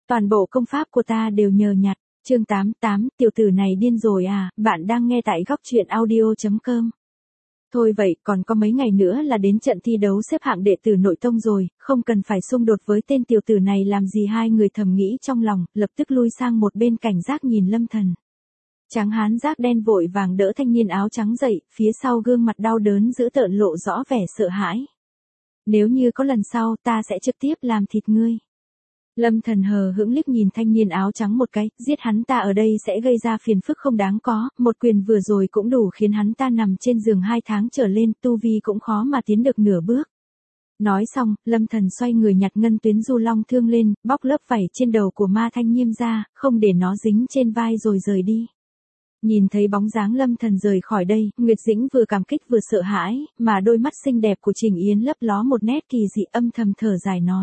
Toàn bộ công pháp của ta đều nhờ nhặt. Chương 88, tiểu tử này điên rồi à, bạn đang nghe tại góc truyện audio.com. Thôi vậy, còn có mấy ngày nữa là đến trận thi đấu xếp hạng đệ tử nội tông rồi, không cần phải xung đột với tên tiểu tử này làm gì. Hai người thầm nghĩ trong lòng, lập tức lui sang một bên cảnh giác nhìn Lâm Thần. Tráng hán rác đen vội vàng đỡ thanh niên áo trắng dậy, phía sau gương mặt đau đớn dữ tợn lộ rõ vẻ sợ hãi. Nếu như có lần sau ta sẽ trực tiếp làm thịt ngươi. Lâm Thần hờ hững liếc nhìn thanh niên áo trắng một cái, giết hắn ta ở đây sẽ gây ra phiền phức không đáng có, một quyền vừa rồi cũng đủ khiến hắn ta nằm trên giường 2 tháng trở lên, tu vi cũng khó mà tiến được nửa bước. Nói xong, Lâm Thần xoay người nhặt ngân tuyến du long thương lên, bóc lớp vảy trên đầu của Ma Thanh Nhiêm ra, không để nó dính trên vai rồi rời đi. Nhìn thấy bóng dáng Lâm Thần rời khỏi đây, Nguyệt Dĩnh vừa cảm kích vừa sợ hãi, mà đôi mắt xinh đẹp của Trình Yến lấp ló một nét kỳ dị, âm thầm thở dài nói.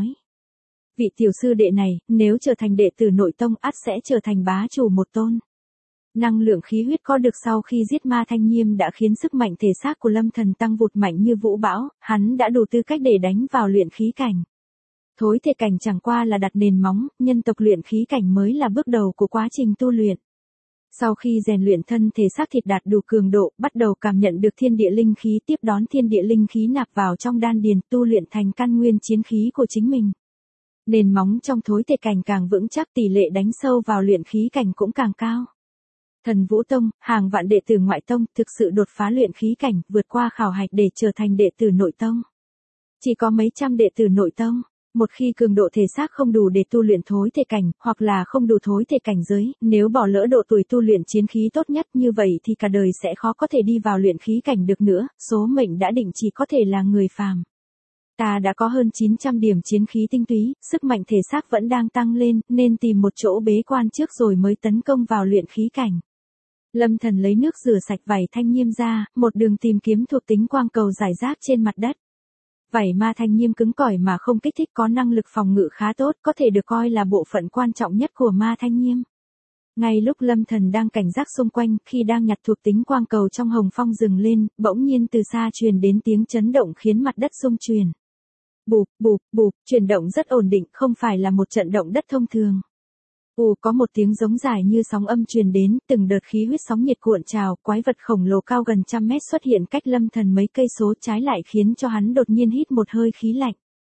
Vị tiểu sư đệ này, nếu trở thành đệ tử nội tông ắt sẽ trở thành bá chủ một tôn. Năng lượng khí huyết có được sau khi giết Ma Thanh Nhiêm đã khiến sức mạnh thể xác của Lâm Thần tăng vụt mạnh như vũ bão, hắn đã đủ tư cách để đánh vào luyện khí cảnh. Thối thể cảnh chẳng qua là đặt nền móng, nhân tộc luyện khí cảnh mới là bước đầu của quá trình tu luyện. Sau khi rèn luyện thân thể xác thịt đạt đủ cường độ, bắt đầu cảm nhận được thiên địa linh khí, tiếp đón thiên địa linh khí nạp vào trong đan điền, tu luyện thành căn nguyên chiến khí của chính mình. Nền móng trong thối thể cảnh càng vững chắc, tỷ lệ đánh sâu vào luyện khí cảnh cũng càng cao. Thần Vũ Tông, hàng vạn đệ tử ngoại tông thực sự đột phá luyện khí cảnh, vượt qua khảo hạch để trở thành đệ tử nội tông. Chỉ có mấy trăm đệ tử nội tông. Một khi cường độ thể xác không đủ để tu luyện thối thể cảnh, hoặc là không đủ thối thể cảnh giới, nếu bỏ lỡ độ tuổi tu luyện chiến khí tốt nhất như vậy thì cả đời sẽ khó có thể đi vào luyện khí cảnh được nữa, số mệnh đã định chỉ có thể là người phàm. Ta đã có hơn 900 điểm chiến khí tinh túy, sức mạnh thể xác vẫn đang tăng lên, nên tìm một chỗ bế quan trước rồi mới tấn công vào luyện khí cảnh. Lâm Thần lấy nước rửa sạch vảy Thanh Nhiêm ra, một đường tìm kiếm thuộc tính quang cầu rải rác trên mặt đất. Vảy Ma Thanh Nhiêm cứng cỏi mà không kích thích, có năng lực phòng ngự khá tốt, có thể được coi là bộ phận quan trọng nhất của Ma Thanh Nhiêm. Ngay lúc Lâm Thần đang cảnh giác xung quanh, khi đang nhặt thuộc tính quang cầu trong hồng phong rừng lên, bỗng nhiên từ xa truyền đến tiếng chấn động khiến mặt đất rung chuyển. Bụp, bụp, bụp, chuyển động rất ổn định, không phải là một trận động đất thông thường. Có một tiếng giống dài như sóng âm truyền đến, từng đợt khí huyết sóng nhiệt cuộn trào, quái vật khổng lồ cao gần 100 mét xuất hiện cách Lâm Thần mấy cây số, trái lại khiến cho hắn đột nhiên hít một hơi khí lạnh.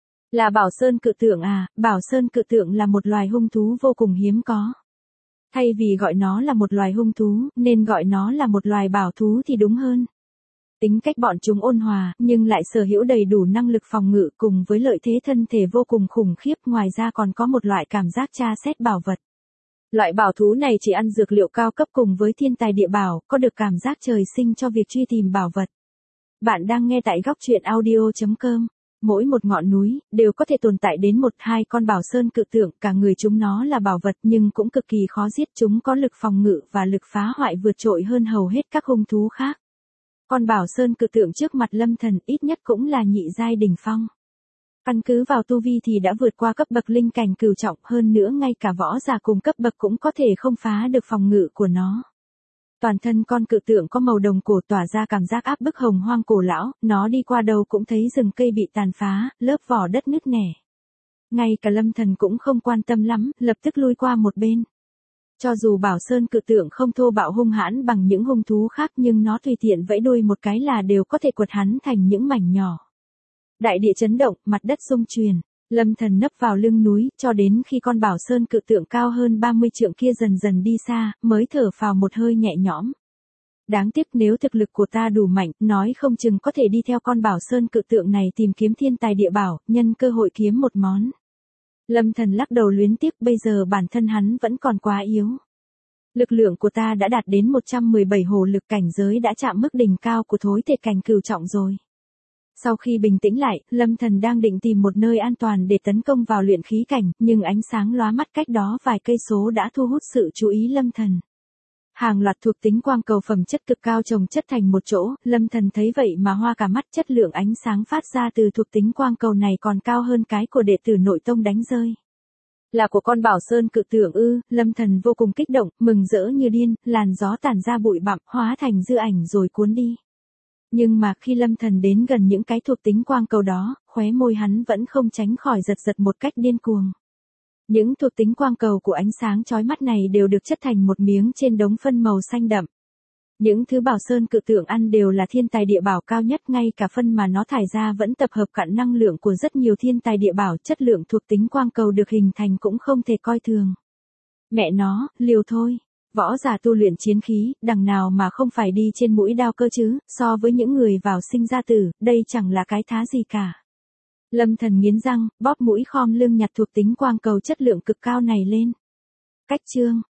Là Bảo Sơn cự tượng à? Bảo Sơn cự tượng là một loài hung thú vô cùng hiếm có. Thay vì gọi nó là một loài hung thú, nên gọi nó là một loài bảo thú thì đúng hơn. Tính cách bọn chúng ôn hòa, nhưng lại sở hữu đầy đủ năng lực phòng ngự cùng với lợi thế thân thể vô cùng khủng khiếp, ngoài ra còn có một loại cảm giác tra xét bảo vật. Loại bảo thú này chỉ ăn dược liệu cao cấp cùng với thiên tài địa bảo, có được cảm giác trời sinh cho việc truy tìm bảo vật. Bạn đang nghe tại góc truyện audio.com. Mỗi một ngọn núi, đều có thể tồn tại đến 1-2 con Bảo Sơn cự tượng, cả người chúng nó là bảo vật nhưng cũng cực kỳ khó giết, chúng có lực phòng ngự và lực phá hoại vượt trội hơn hầu hết các hung thú khác. Con Bảo Sơn cự tượng trước mặt Lâm Thần ít nhất cũng là nhị giai đỉnh phong. Căn cứ vào tu vi thì đã vượt qua cấp bậc linh cảnh cửu trọng, hơn nữa ngay cả võ giả cùng cấp bậc cũng có thể không phá được phòng ngự của nó. Toàn thân con cự tượng có màu đồng cổ tỏa ra cảm giác áp bức hồng hoang cổ lão, nó đi qua đâu cũng thấy rừng cây bị tàn phá, lớp vỏ đất nứt nẻ. Ngay cả Lâm Thần cũng không quan tâm lắm, lập tức lui qua một bên. Cho dù Bảo Sơn cự tượng không thô bạo hung hãn bằng những hung thú khác nhưng nó tùy tiện vẫy đuôi một cái là đều có thể quật hắn thành những mảnh nhỏ. Đại địa chấn động, mặt đất rung chuyển. Lâm Thần nấp vào lưng núi, cho đến khi con Bảo Sơn cự tượng cao hơn 30 trượng kia dần dần đi xa, mới thở phào một hơi nhẹ nhõm. Đáng tiếc nếu thực lực của ta đủ mạnh, nói không chừng có thể đi theo con Bảo Sơn cự tượng này tìm kiếm thiên tài địa bảo, nhân cơ hội kiếm một món. Lâm Thần lắc đầu luyến tiếc, bây giờ bản thân hắn vẫn còn quá yếu. Lực lượng của ta đã đạt đến 117 hồ lực, cảnh giới đã chạm mức đỉnh cao của thối thể cảnh cửu trọng rồi. Sau khi bình tĩnh lại, Lâm Thần đang định tìm một nơi an toàn để tấn công vào luyện khí cảnh, nhưng ánh sáng lóa mắt cách đó vài cây số đã thu hút sự chú ý Lâm Thần. Hàng loạt thuộc tính quang cầu phẩm chất cực cao chồng chất thành một chỗ, Lâm Thần thấy vậy mà hoa cả mắt, chất lượng ánh sáng phát ra từ thuộc tính quang cầu này còn cao hơn cái của đệ tử nội tông đánh rơi. Là của con Bảo Sơn cự tượng ư? Lâm Thần vô cùng kích động, mừng rỡ như điên, làn gió tản ra bụi bặm, hóa thành dư ảnh rồi cuốn đi. Nhưng mà khi Lâm Thần đến gần những cái thuộc tính quang cầu đó, khóe môi hắn vẫn không tránh khỏi giật giật một cách điên cuồng. Những thuộc tính quang cầu của ánh sáng chói mắt này đều được chất thành một miếng trên đống phân màu xanh đậm. Những thứ Bảo Sơn cự tượng ăn đều là thiên tài địa bảo cao nhất, ngay cả phân mà nó thải ra vẫn tập hợp cặn năng lượng của rất nhiều thiên tài địa bảo, chất lượng thuộc tính quang cầu được hình thành cũng không thể coi thường. Mẹ nó, liều thôi. Võ giả tu luyện chiến khí, đằng nào mà không phải đi trên mũi đao cơ chứ, so với những người vào sinh ra tử, đây chẳng là cái thá gì cả. Lâm Thần nghiến răng, bóp mũi khom lưng nhặt thuộc tính quang cầu chất lượng cực cao này lên. Cách chương